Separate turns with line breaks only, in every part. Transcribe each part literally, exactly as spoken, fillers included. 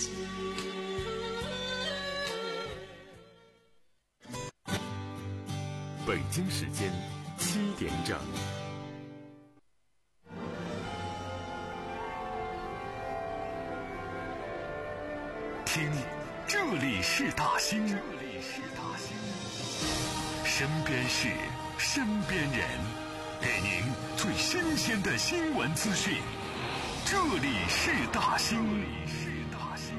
北京时间七点整。听，这里是大兴，这里是大兴，身边事，身边人，给您最新鲜的新闻资讯。这里是大兴，这里是大兴。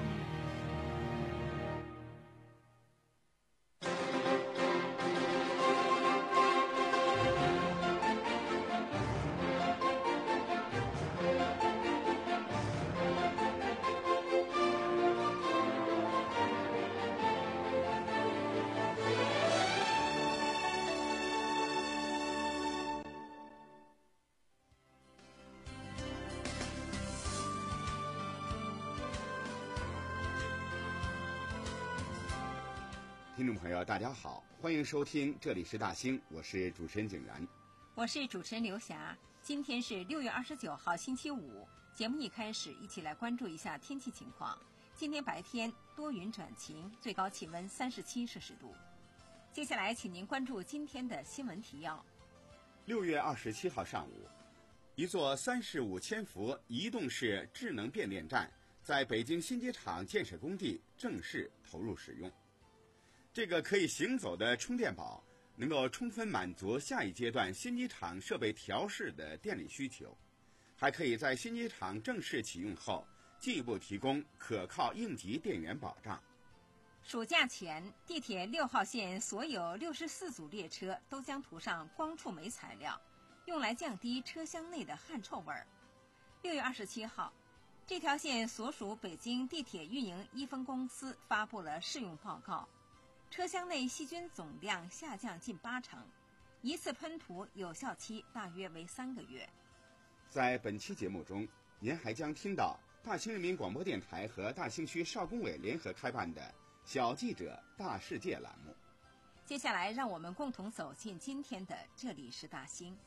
听众朋友大家好，欢迎收听这里是大兴，我是主持人景然，
我是主持人刘霞。今天是六月二十九号星期五，节目一开始一起来关注一下天气情况。今天白天多云转晴，最高气温三十七摄氏度。接下来请您关注今天的新闻提要。
六月二十七号上午，一座三十五千伏移动式智能变电站在北京新机场建设工地正式投入使用。这个可以行走的充电宝能够充分满足下一阶段新机场设备调试的电力需求，还可以在新机场正式启用后进一步提供可靠应急电源保障。
暑假前，地铁六号线所有六十四组列车都将涂上光触媒材料，用来降低车厢内的汗臭味儿。六月二十七号，这条线所属北京地铁运营一分公司发布了试用报告。车厢内细菌总量下降近八成，一次喷涂有效期大约为三个月。
在本期节目中，您还将听到大兴人民广播电台和大兴区少工委联合开办的小记者大世界栏目。
接下来让我们共同走进今天的这里是大兴。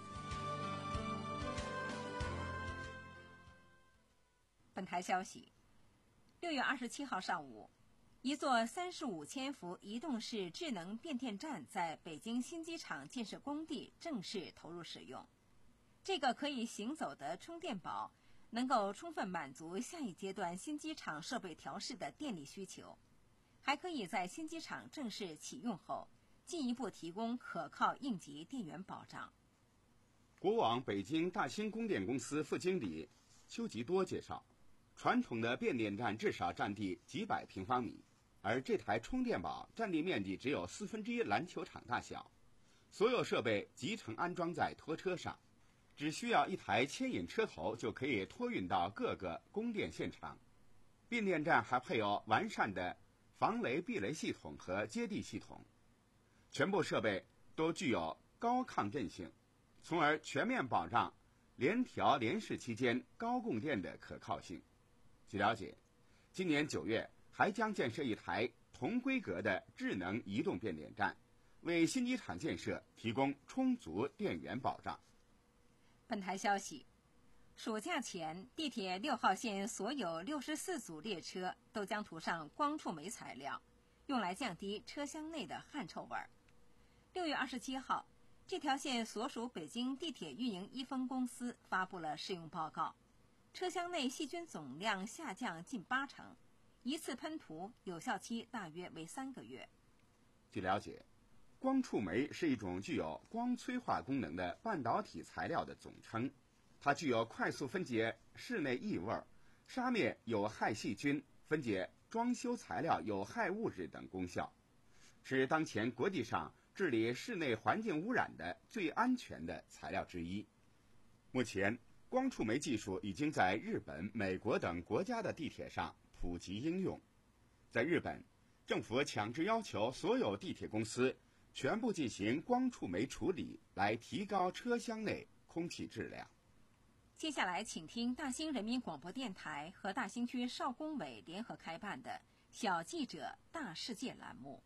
本台消息，六月二十七号上午，一座三十五千伏移动式智能变电站在北京新机场建设工地正式投入使用。这个可以行走的充电宝能够充分满足下一阶段新机场设备调试的电力需求，还可以在新机场正式启用后进一步提供可靠应急电源保障。
国网北京大兴供电公司副经理邱吉多介绍，传统的变电站至少占地几百平方米，而这台充电宝占地面积只有四分之一篮球场大小，所有设备集成安装在拖车上，只需要一台牵引车头就可以托运到各个供电现场。变电站还配有完善的防雷避雷系统和接地系统，全部设备都具有高抗震性，从而全面保障联调联试期间高供电的可靠性。据了解，今年九月还将建设一台同规格的智能移动变电站，为新机场建设提供充足电源保障。
本台消息，暑假前，地铁六号线所有六十四组列车都将涂上光触媒材料，用来降低车厢内的汗臭味儿。六月二十七号，这条线所属北京地铁运营一分公司发布了试用报告，车厢内细菌总量下降近八成，一次喷涂有效期大约为三个月。
据了解，光触媒是一种具有光催化功能的半导体材料的总称，它具有快速分解室内异味、杀灭有害细菌、分解装修材料有害物质等功效，是当前国际上治理室内环境污染的最安全的材料之一。目前，光触媒技术已经在日本、美国等国家的地铁上普及应用。在日本，政府强制要求所有地铁公司全部进行光触媒处理，来提高车厢内空气质量。
接下来请听大兴人民广播电台和大兴区少工委联合开办的小记者大世界栏目。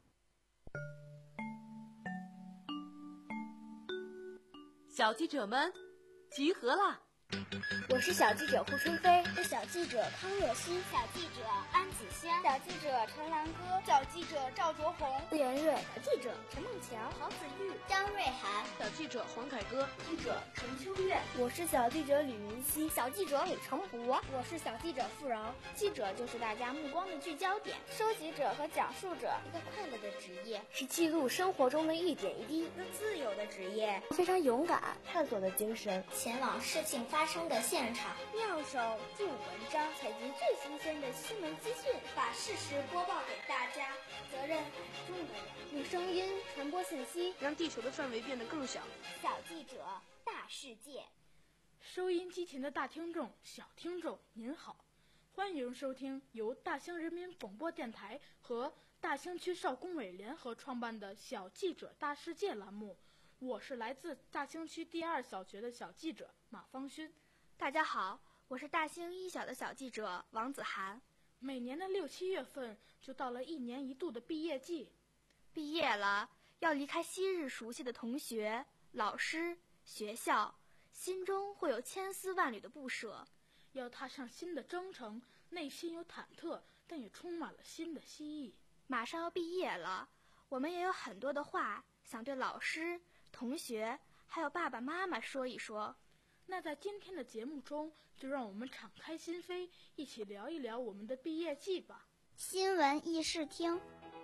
小记者们集合啦！
我是小记者胡春飞，
是小记者康若曦，
小记者安
香，小记者陈兰歌，小记者赵卓宏，
顾妍月，
小记者陈梦强，
郝子玉，
张瑞涵，
小记者黄凯歌，
记者陈秋月。
我是小记者吕云熙，
小记者李成博，
我是小记者付饶。
记者就是大家目光的聚焦点，收集者和讲述者，一个快乐的职业，
是记录生活中的一点一滴，
一个自由的职业，
非常勇敢、探索的精神，
前往事情发生的现场，
妙手著文章，
采集最新鲜的新闻资讯，
把事实播报给大家。
责任很重的人，
用声音传播信息，
让地球的范围变得更小。
小记者，大世界。
收音机前的大听众、小听众，您好，欢迎收听由大兴人民广播电台和大兴区少工委联合创办的小记者大世界栏目。我是来自大兴区第二小学的小记者马方勋。
大家好，我是大兴一小的小记者王子涵。
每年的六七月份就到了一年一度的毕业季，
毕业了，要离开昔日熟悉的同学、老师、学校，心中会有千丝万缕的不舍。
要踏上新的征程，内心有忐忑，但也充满了新的希冀。
马上要毕业了，我们也有很多的话想对老师、同学还有爸爸妈妈说一说。
那在今天的节目中，就让我们敞开心扉，一起聊一聊我们的毕业季吧。
新闻议事厅，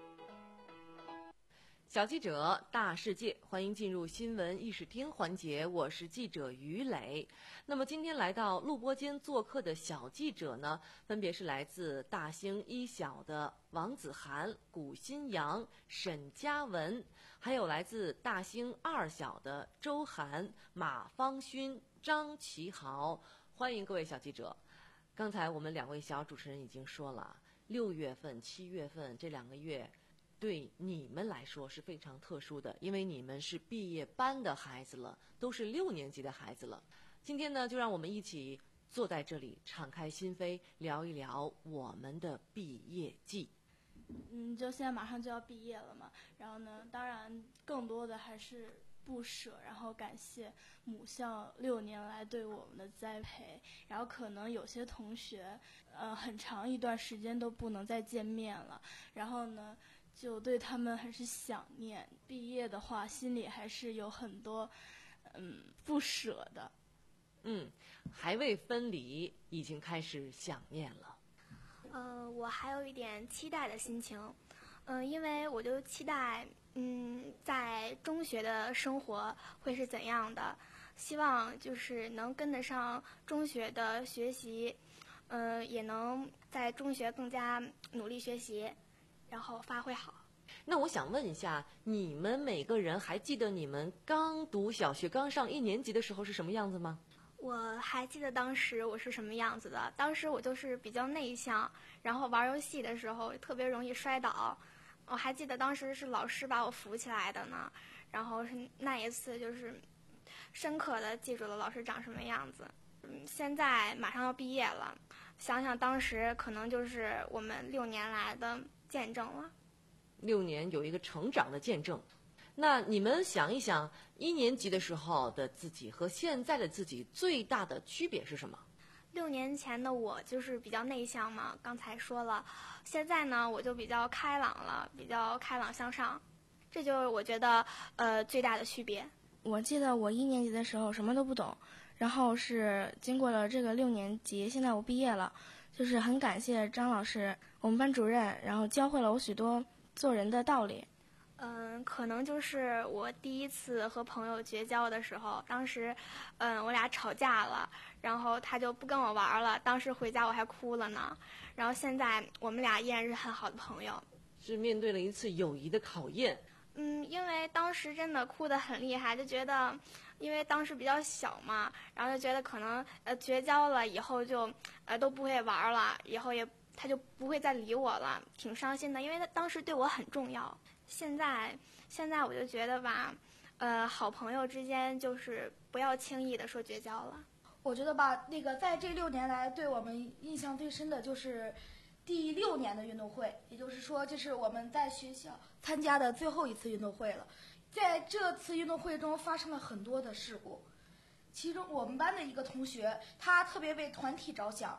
小记者大世界，欢迎进入新闻议事厅环节，我是记者于磊。那么今天来到录播间做客的小记者呢，分别是来自大兴一小的王子涵、古新阳、沈嘉文，还有来自大兴二小的周涵、马方勋、张其豪。欢迎各位小记者。刚才我们两位小主持人已经说了，六月份、七月份这两个月对你们来说是非常特殊的，因为你们是毕业班的孩子了，都是六年级的孩子了。今天呢，就让我们一起坐在这里，敞开心扉，聊一聊我们的毕业季。
嗯，就现在马上就要毕业了嘛，然后呢，当然更多的还是不舍，然后感谢母校六年来对我们的栽培，然后可能有些同学，呃，很长一段时间都不能再见面了，然后呢，就对他们很是想念。毕业的话，心里还是有很多，嗯，不舍的。
嗯，还未分离，已经开始想念了。
呃，我还有一点期待的心情，嗯、呃，因为我就期待，嗯，在中学的生活会是怎样的，希望就是能跟得上中学的学习，呃，也能在中学更加努力学习，然后发挥好。
那我想问一下，你们每个人还记得你们刚读小学、刚上一年级的时候是什么样子吗？
我还记得当时我是什么样子的，当时我就是比较内向，然后玩游戏的时候特别容易摔倒。我还记得当时是老师把我扶起来的呢，然后是那一次就是深刻的记住了老师长什么样子。嗯，现在马上要毕业了，想想当时可能就是我们六年来的见证了。
六年有一个成长的见证。那你们想一想，一年级的时候的自己和现在的自己最大的区别是什么？
六年前的我就是比较内向嘛，刚才说了，现在呢我就比较开朗了，比较开朗向上，这就是我觉得呃最大的区别。
我记得我一年级的时候什么都不懂，然后是经过了这个六年级，现在我毕业了，就是很感谢张老师，我们班主任，然后教会了我许多做人的道理。
嗯，可能就是我第一次和朋友绝交的时候，当时，嗯，我俩吵架了，然后他就不跟我玩了，当时回家我还哭了呢。然后现在我们俩依然是很好的朋友。
是面对了一次友谊的考验。
嗯，因为当时真的哭得很厉害，就觉得，因为当时比较小嘛，然后就觉得可能呃绝交了以后就呃都不会玩了，以后也他就不会再理我了，挺伤心的，因为他当时对我很重要。现在，现在我就觉得吧，呃，好朋友之间就是不要轻易的说绝交了。
我觉得吧，那个在这六年来，对我们印象最深的就是第六年的运动会，也就是说，这是我们在学校参加的最后一次运动会了。在这次运动会中发生了很多的事故，其中我们班的一个同学，他特别为团体着想，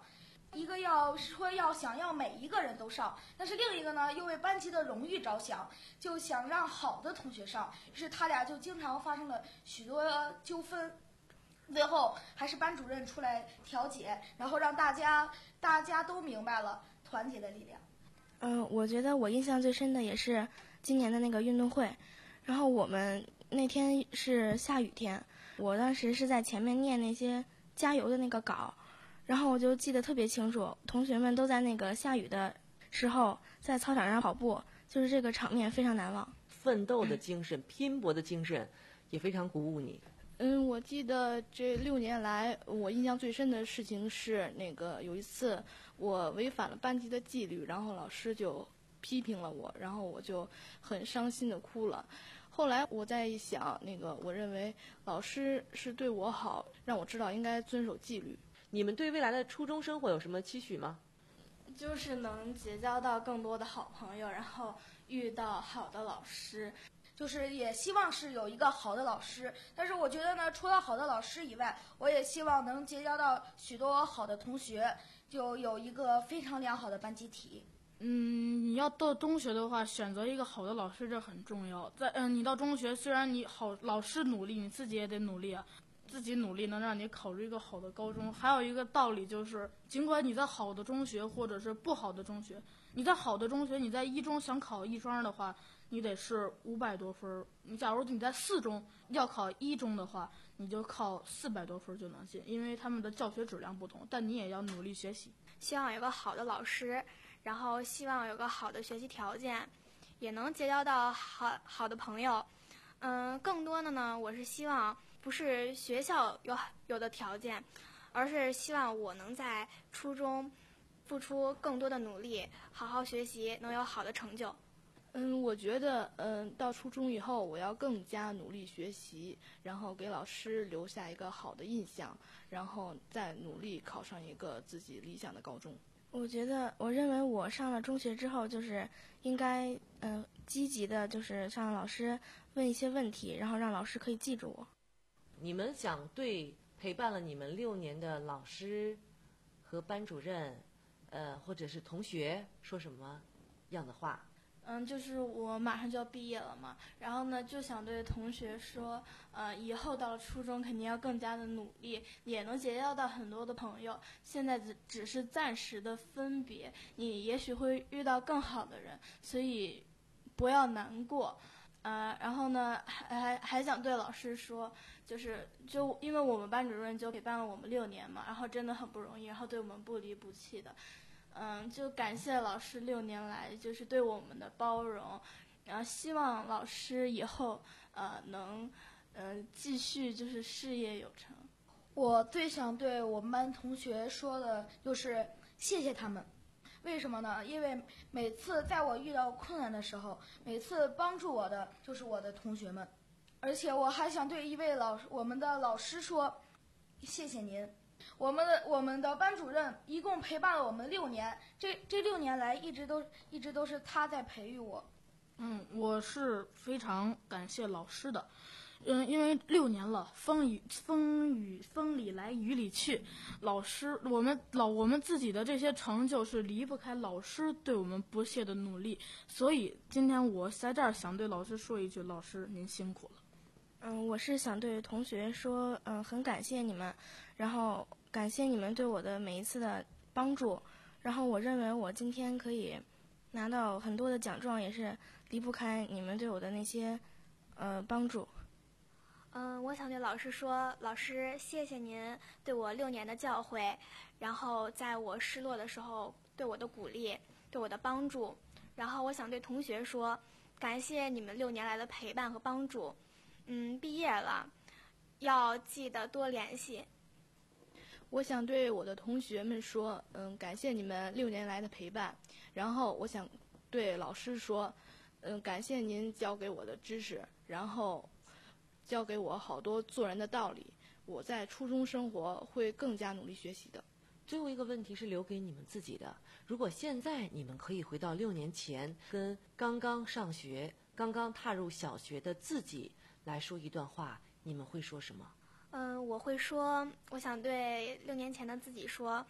一个要说要想要每一个人都上，但是另一个呢又为班级的荣誉着想，就想让好的同学上，于是他俩就经常发生了许多纠纷。最后还是班主任出来调解，然后让大家大家都明白了团结的力量。
嗯，我觉得我印象最深的也是今年的那个运动会，然后我们那天是下雨天，我当时是在前面念那些加油的那个稿，然后我就记得特别清楚，同学们都在那个下雨的时候在操场上跑步，就是这个场面非常难忘。
奋斗的精神、拼搏的精神也非常鼓舞你。
嗯，我记得这六年来，我印象最深的事情是那个有一次我违反了班级的纪律，然后老师就批评了我，然后我就很伤心的哭了。后来我再一想，那个我认为老师是对我好，让我知道应该遵守纪律。
你们对未来的初中生活有什么期许吗？
就是能结交到更多的好朋友，然后遇到好的老师。
就是也希望是有一个好的老师，但是我觉得呢，除了好的老师以外，我也希望能结交到许多好的同学，就有一个非常良好的班集体。
嗯，你要到中学的话，选择一个好的老师这很重要。在嗯，你到中学，虽然你好老师努力，你自己也得努力啊，自己努力能让你考入一个好的高中。还有一个道理就是，尽管你在好的中学或者是不好的中学，你在好的中学，你在一中想考一专的话，你得是五百多分。你假如你在四中要考一中的话，你就靠四百多分就能进，因为他们的教学质量不同，但你也要努力学习。
希望有个好的老师，然后希望有个好的学习条件，也能结交到好好的朋友。嗯，更多的呢，我是希望不是学校有有的条件，而是希望我能在初中付出更多的努力，好好学习，能有好的成就。
嗯，我觉得，嗯，到初中以后，我要更加努力学习，然后给老师留下一个好的印象，然后再努力考上一个自己理想的高中。
我觉得，我认为我上了中学之后，就是应该，嗯、呃，积极的，就是向老师问一些问题，然后让老师可以记住我。
你们想对陪伴了你们六年的老师和班主任，呃，或者是同学说什么样的话？
嗯，就是我马上就要毕业了嘛，然后呢，就想对同学说，呃，以后到了初中肯定要更加的努力，也能结交到很多的朋友。现在只只是暂时的分别，你也许会遇到更好的人，所以不要难过。呃，然后呢，还还还想对老师说，就是就因为我们班主任就陪伴了我们六年嘛，然后真的很不容易，然后对我们不离不弃的。嗯，就感谢老师六年来就是对我们的包容，然后希望老师以后呃能嗯、呃、继续就是事业有成。
我最想对我们班同学说的就是谢谢他们，为什么呢？因为每次在我遇到困难的时候，每次帮助我的就是我的同学们，而且我还想对一位老我们的老师说，谢谢您。我们的我们的班主任一共陪伴了我们六年，这这六年来一直都一直都是他在培育我。
嗯，我是非常感谢老师的，嗯，因为六年了，风雨风雨风里来雨里去，老师我们老我们自己的这些成就是离不开老师对我们不懈的努力，所以今天我在这儿想对老师说一句，老师您辛苦了。
嗯，我是想对同学说，嗯，很感谢你们，然后感谢你们对我的每一次的帮助，然后我认为我今天可以拿到很多的奖状，也是离不开你们对我的那些呃帮助。
嗯，我想对老师说，老师谢谢您对我六年的教诲，然后在我失落的时候对我的鼓励，对我的帮助。然后我想对同学说，感谢你们六年来的陪伴和帮助。嗯，毕业了，要记得多联系。
我想对我的同学们说，嗯，感谢你们六年来的陪伴。然后我想对老师说，嗯，感谢您教给我的知识，然后教给我好多做人的道理。我在初中生活会更加努力学习的。
最后一个问题是留给你们自己的，如果现在你们可以回到六年前，跟刚刚上学、刚刚踏入小学的自己来说一段话，你们会说什么？
嗯，我会说，我想对六年前的自己说，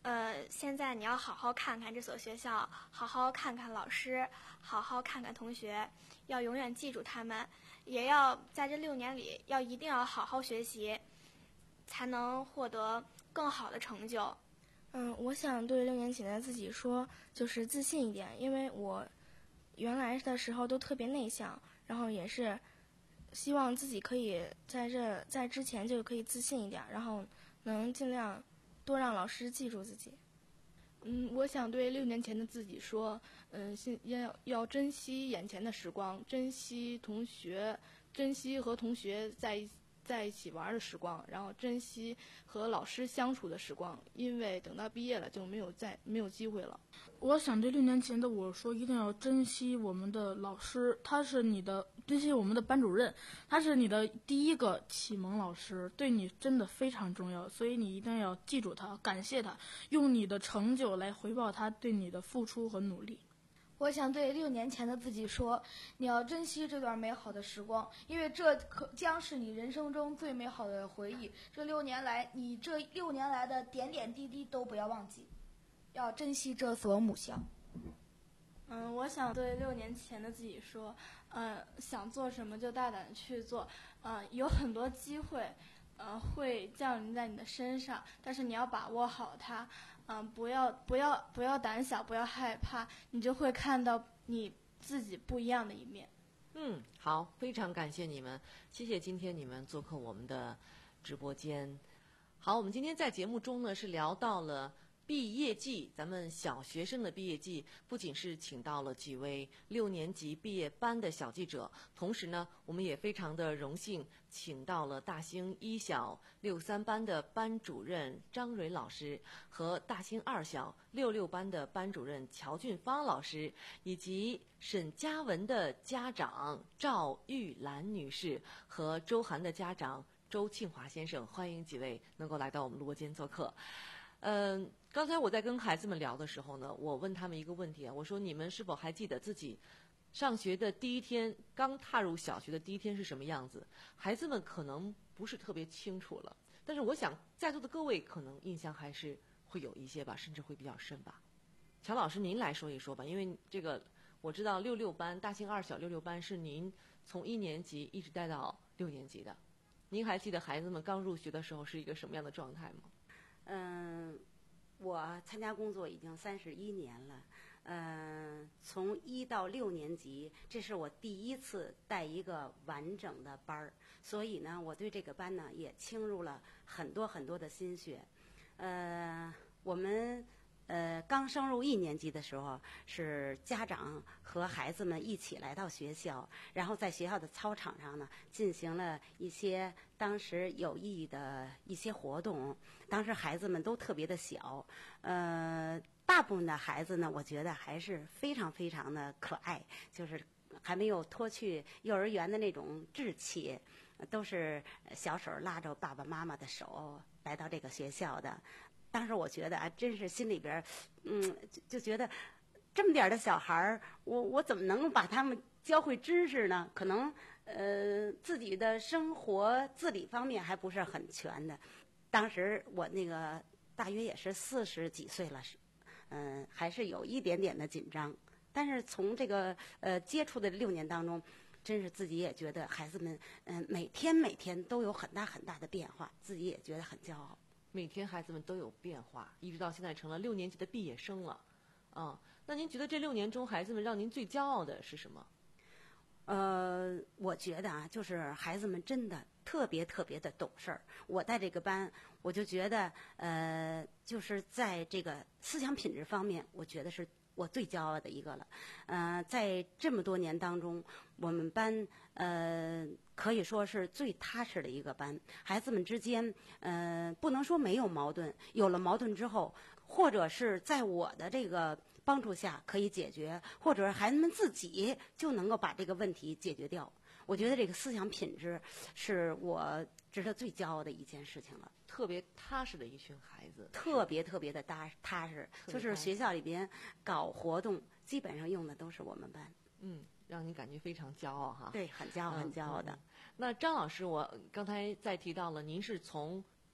呃，现在你要好好看看这所学校，好好看看老师，好好看看同学，要永远记住他们，也要在这六年里要一定要好好学习，才能获得更好的成就。
嗯，我想对六年级的自己说，就是自信一点，因为我原来的时候都特别内向，然后也是希望自己可以在这在之前就可以自信一点，然后能尽量多让老师记住自己。
嗯，我想对六年前的自己说，嗯，现要要珍惜眼前的时光，珍惜同学，珍惜和同学在一在一起玩的时光，然后珍惜和老师相处的时光，因为等到毕业了就没有再没有机会了。
我想对六年前的我说，一定要珍惜我们的老师，他是你的，珍惜我们的班主任，他是你的第一个启蒙老师，对你真的非常重要，所以你一定要记住他，感谢他，用你的成就来回报他对你的付出和努力。
我想对六年前的自己说，你要珍惜这段美好的时光，因为这可将是你人生中最美好的回忆。这六年来，你这六年来的点点滴滴都不要忘记，要珍惜这所母校。
嗯，我想对六年前的自己说，嗯，想做什么就大胆去做，嗯，有很多机会，嗯，会降临在你的身上，但是你要把握好它。嗯，不要不要不要胆小，不要害怕，你就会看到你自己不一样的一面。
嗯，好，非常感谢你们，谢谢今天你们做客我们的直播间。好，我们今天在节目中呢是聊到了毕业季，咱们小学生的毕业季，不仅是请到了几位六年级毕业班的小记者，同时呢，我们也非常的荣幸请到了大兴一小六三班的班主任张蕊老师和大兴二小六六班的班主任乔俊芳老师，以及沈嘉文的家长赵玉兰女士和周涵的家长周庆华先生，欢迎几位能够来到我们录播间做客。嗯，刚才我在跟孩子们聊的时候呢，我问他们一个问题啊，我说你们是否还记得自己上学的第一天，刚踏入小学的第一天是什么样子？孩子们可能不是特别清楚了，但是我想在座的各位可能印象还是会有一些吧，甚至会比较深吧。乔老师，您来说一说吧，因为这个我知道六六班大兴二小六六班是您从一年级一直带到六年级的，您还记得孩子们刚入学的时候是一个什么样的状态吗？
嗯，我参加工作已经三十一年了。嗯，从一到六年级，这是我第一次带一个完整的班儿，所以呢，我对这个班呢也倾入了很多很多的心血。呃，我们呃刚升入一年级的时候，是家长和孩子们一起来到学校，然后在学校的操场上呢进行了一些当时有意义的一些活动。当时孩子们都特别的小，呃。大部分的孩子呢，我觉得还是非常非常的可爱，就是还没有脱去幼儿园的那种稚气，都是小手拉着爸爸妈妈的手来到这个学校的。当时我觉得啊，真是心里边，嗯，就就觉得这么点的小孩儿，我我怎么能够把他们教会知识呢？可能呃自己的生活自理方面还不是很全的。当时我那个大约也是四十几岁了。嗯，还是有一点点的紧张，但是从这个呃接触的六年当中，真是自己也觉得孩子们嗯、呃、每天每天都有很大很大的变化，自己也觉得很骄傲。
每天孩子们都有变化，一直到现在成了六年级的毕业生了，啊，那您觉得这六年中孩子们让您最骄傲的是什么？
呃，我觉得啊，就是孩子们真的特别特别的懂事儿。我带这个班，我就觉得，呃，就是在这个思想品质方面，我觉得是我最骄傲的一个了。呃，在这么多年当中，我们班呃可以说是最踏实的一个班。孩子们之间，呃，不能说没有矛盾，有了矛盾之后，或者是在我的这个帮助下可以解决，或者是孩子们自己就能够把这个问题解决掉。我觉得这个思想品质是我值得最骄傲的一件事情了。
特别踏实的一群孩子，
特别特别的踏踏实，就是学校里边搞活动，基本上用的都是我们班。
嗯，让你感觉非常骄傲哈。
对，很骄傲，很骄傲的。
嗯嗯、那张老师，我刚才再提到了，您是从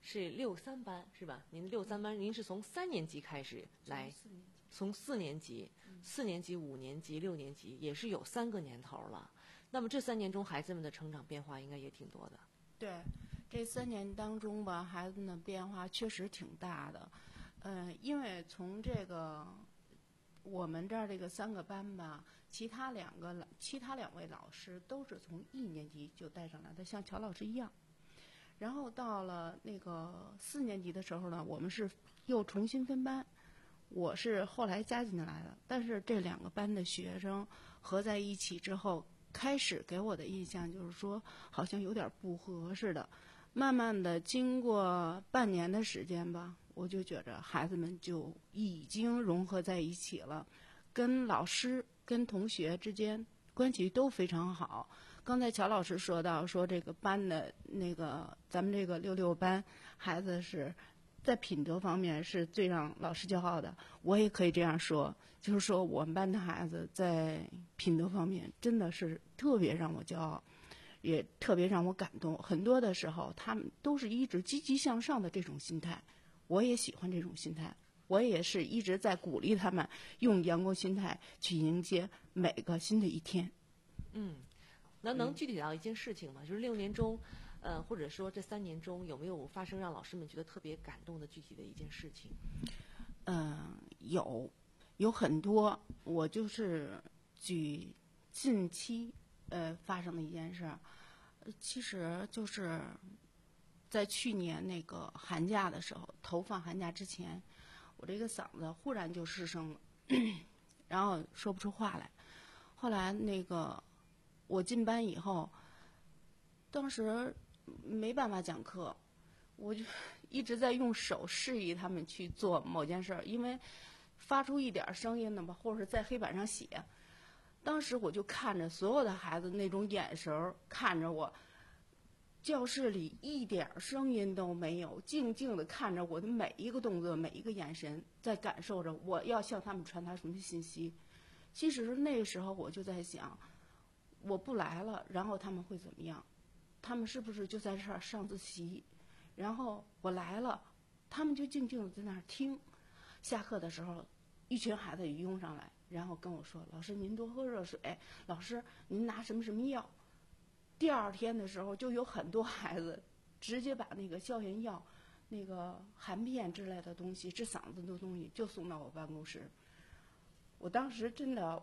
是六三班是吧？您六三班，您是从三年级开始来，从四年级、四年级、五年级、六年级，也是有三个年头了。那么这三年中，孩子们的成长变化应该也挺多的。
对，这三年当中吧，孩子们的变化确实挺大的。呃，因为从这个我们这儿这个三个班吧，其他两个其他两位老师都是从一年级就带上来的，像乔老师一样。然后到了那个四年级的时候呢，我们是又重新分班，我是后来加进来的。但是这两个班的学生合在一起之后，开始给我的印象就是说，好像有点不合似的。慢慢的，经过半年的时间吧，我就觉着孩子们就已经融合在一起了，跟老师、跟同学之间关系都非常好。刚才乔老师说到，说这个班的那个咱们这个六六班孩子是在品德方面是最让老师骄傲的。我也可以这样说，就是说我们班的孩子在品德方面真的是特别让我骄傲，也特别让我感动。很多的时候他们都是一直积极向上的这种心态，我也喜欢这种心态，我也是一直在鼓励他们用阳光心态去迎接每个新的一天。
嗯，那能具体到一件事情吗？就是六年中，呃，或者说这三年中有没有发生让老师们觉得特别感动的具体的一件事情？
嗯、呃，有，有很多。我就是举近期呃发生的一件事，其实就是在去年那个寒假的时候，头放寒假之前，我这个嗓子忽然就失声了，然后说不出话来。后来那个我进班以后，当时没办法讲课，我就一直在用手示意他们去做某件事儿，因为发出一点声音的吧，或者是在黑板上写。当时我就看着所有的孩子那种眼神看着我，教室里一点声音都没有，静静地看着我的每一个动作、每一个眼神，在感受着我要向他们传达什么信息。其实那个时候我就在想，我不来了，然后他们会怎么样？他们是不是就在这儿上自习？然后我来了，他们就静静地在那儿听。下课的时候，一群孩子也拥上来，然后跟我说：“老师，您多喝热水。老师，您拿什么什么药。”第二天的时候，就有很多孩子直接把那个消炎药、那个含片之类的东西、治嗓子的东西就送到我办公室。我当时真的，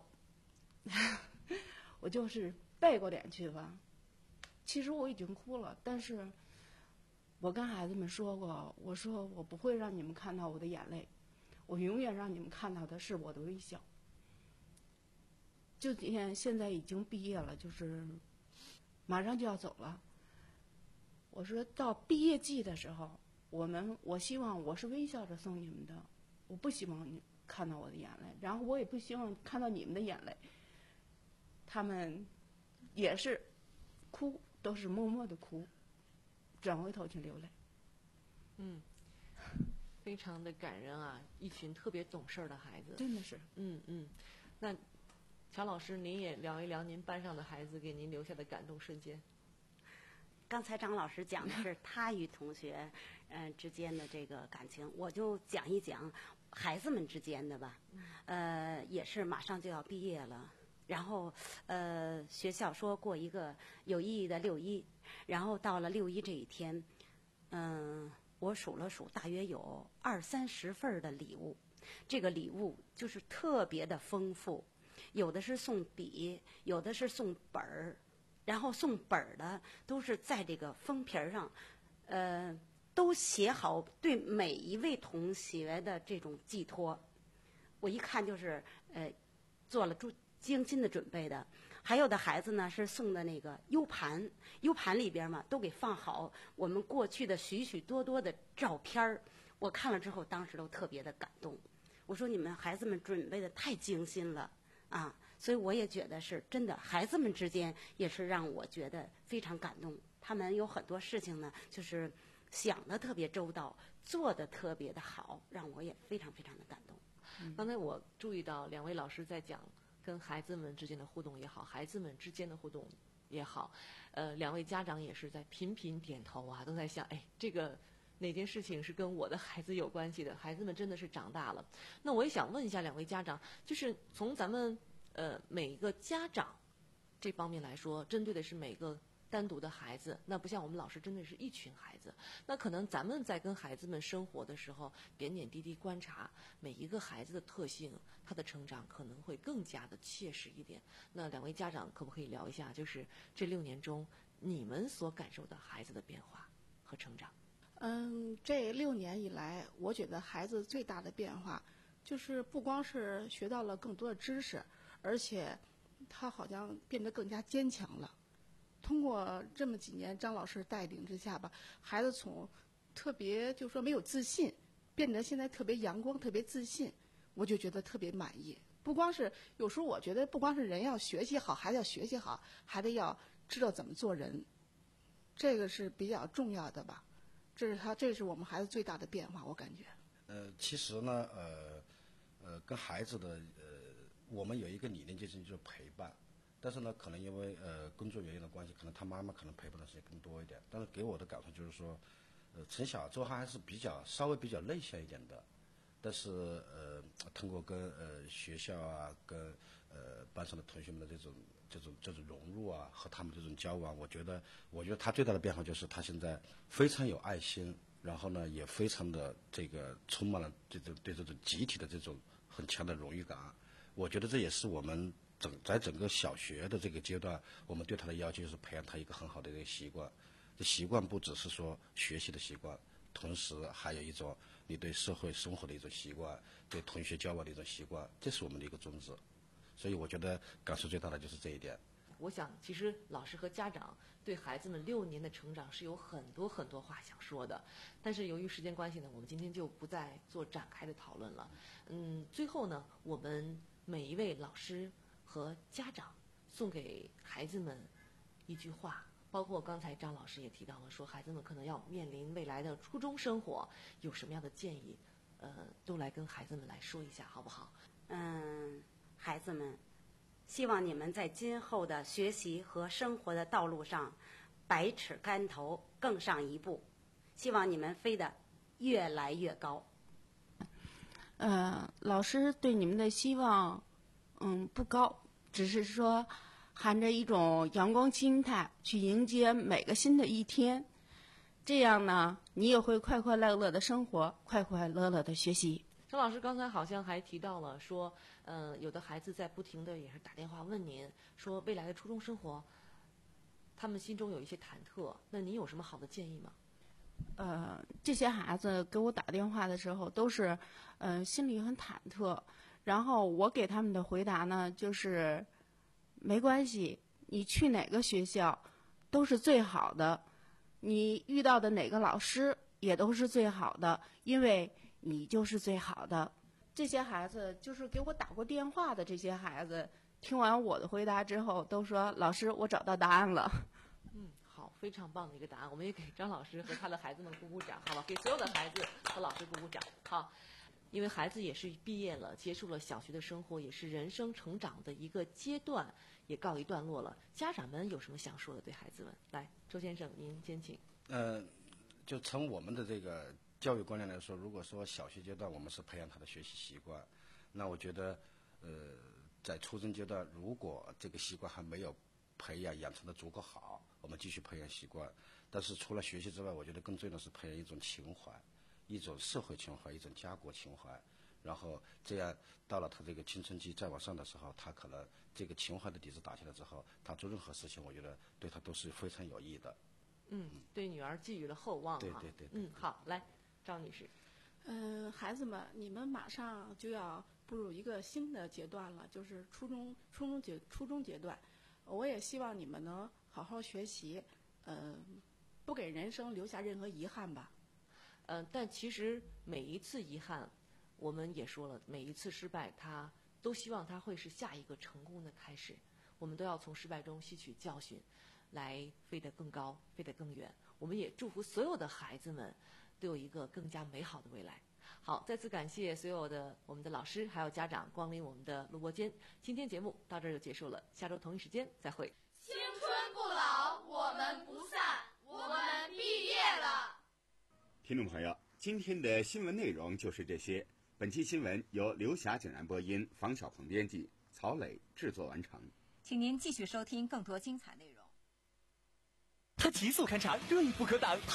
我就是背过脸去吧。其实我已经哭了，但是我跟孩子们说过，我说我不会让你们看到我的眼泪，我永远让你们看到的是我的微笑。就现现在已经毕业了，就是马上就要走了。我说到毕业季的时候，我们我希望我是微笑着送你们的，我不希望你看到我的眼泪，然后我也不希望看到你们的眼泪。他们也是哭，都是默默的哭，转回头去流泪。
嗯，非常的感人啊！一群特别懂事儿的孩子，
真的是。
嗯嗯，那乔老师，您也聊一聊您班上的孩子给您留下的感动瞬间。
刚才张老师讲的是他与同学嗯、呃、之间的这个感情，我就讲一讲孩子们之间的吧。呃，也是马上就要毕业了，然后呃学校说过一个有意义的六一，然后到了六一这一天，嗯、呃，我数了数，大约有二三十份的礼物。这个礼物就是特别的丰富，有的是送笔，有的是送本儿。然后送本儿的都是在这个封皮上，呃，都写好对每一位同学的这种寄托。我一看就是呃，做了精心的准备的。还有的孩子呢是送的那个 U 盘 ，U 盘里边嘛都给放好我们过去的许许多多的照片儿。我看了之后，当时都特别的感动。我说你们孩子们准备的太精心了啊！所以我也觉得是真的，孩子们之间也是让我觉得非常感动。他们有很多事情呢，就是想得特别周到，做得特别的好，让我也非常非常的感动。
嗯、刚才我注意到两位老师在讲跟孩子们之间的互动也好，孩子们之间的互动也好，呃，两位家长也是在频频点头啊，都在想，哎，这个哪件事情是跟我的孩子有关系的？孩子们真的是长大了。那我也想问一下两位家长，就是从咱们呃每一个家长这方面来说，针对的是每个单独的孩子，那不像我们老师针对是一群孩子。那可能咱们在跟孩子们生活的时候，点点滴滴观察每一个孩子的特性，他的成长可能会更加的切实一点。那两位家长可不可以聊一下，就是这六年中你们所感受的孩子的变化和成长？
嗯，这六年以来，我觉得孩子最大的变化，就是不光是学到了更多的知识，而且他好像变得更加坚强了。通过这么几年张老师带领之下吧，孩子从特别就说没有自信，变得现在特别阳光、特别自信，我就觉得特别满意。不光是有时候我觉得不光是人要学习好，孩子要学习好，孩子要知道怎么做人，这个是比较重要的吧。这是他，这是我们孩子最大的变化，我感觉。
呃，其实呢，呃，呃，跟孩子的呃，我们有一个理念就是就是陪伴。但是呢，可能因为呃工作原因的关系，可能他妈妈可能陪伴的时间更多一点。但是给我的感受就是说，呃，从小之后还是比较稍微比较内向一点的。但是呃，通过跟呃学校啊，跟呃班上的同学们的这种这种这种融入啊，和他们这种交往，我觉得我觉得他最大的变化就是他现在非常有爱心，然后呢也非常的这个充满了这种对这种集体的这种很强的荣誉感。我觉得这也是我们。整在整个小学的这个阶段，我们对他的要求就是培养他一个很好的一个习惯。这习惯不只是说学习的习惯，同时还有一种你对社会生活的一种习惯，对同学交往的一种习惯，这是我们的一个宗旨。所以我觉得感受最大的就是这一点。
我想，其实老师和家长对孩子们六年的成长是有很多很多话想说的，但是由于时间关系呢，我们今天就不再做展开的讨论了。嗯，最后呢，我们每一位老师和家长送给孩子们一句话，包括刚才张老师也提到了，说孩子们可能要面临未来的初中生活，有什么样的建议，呃，都来跟孩子们来说一下，好不好？
嗯，孩子们，希望你们在今后的学习和生活的道路上，百尺竿头更上一步，希望你们飞得越来越高。
呃，老师对你们的希望。嗯，不高，只是说含着一种阳光心态去迎接每个新的一天，这样呢，你也会快快乐乐的生活，快快乐乐的学习。
张老师刚才好像还提到了说，呃，有的孩子在不停的也是打电话问您，说未来的初中生活，他们心中有一些忐忑，那您有什么好的建议吗？
呃，这些孩子给我打电话的时候，都是，呃，心里很忐忑。然后我给他们的回答呢，就是没关系，你去哪个学校都是最好的，你遇到的哪个老师也都是最好的，因为你就是最好的。这些孩子就是给我打过电话的这些孩子，听完我的回答之后，都说老师，我找到答案了。
嗯，好，非常棒的一个答案，我们也给张老师和他的孩子们鼓鼓掌，好吧？给所有的孩子和老师鼓鼓掌，好。因为孩子也是毕业了，结束了小学的生活，也是人生成长的一个阶段，也告一段落了。家长们有什么想说的？对孩子们，来，周先生，您先请。
呃，就从我们的这个教育观念来说，如果说小学阶段我们是培养他的学习习惯，那我觉得，呃，在初中阶段，如果这个习惯还没有培养养成的足够好，我们继续培养习惯。但是除了学习之外，我觉得更重要的是培养一种情怀。一种社会情怀，一种家国情怀，然后这样到了他这个青春期再往上的时候，他可能这个情怀的底子打下来之后，他做任何事情，我觉得对他都是非常有益的。
嗯，对女儿寄予了厚望。
对对对。
嗯，好，来，张女士。
嗯、呃，孩子们，你们马上就要步入一个新的阶段了，就是初中初中阶初中阶段。我也希望你们能好好学习，呃，不给人生留下任何遗憾吧。
呃，但其实每一次遗憾，我们也说了，每一次失败，他都希望他会是下一个成功的开始。我们都要从失败中吸取教训，来飞得更高，飞得更远。我们也祝福所有的孩子们都有一个更加美好的未来。好，再次感谢所有的我们的老师还有家长光临我们的录播间。今天节目到这儿就结束了，下周同一时间再会。
青春不老，我们不散，我们毕业了。
听众朋友，今天的新闻内容就是这些。本期新闻由刘霞景然播音，房小鹏编辑，曹磊制作完成。
请您继续收听更多精彩内容。
他急速勘察，锐不可挡。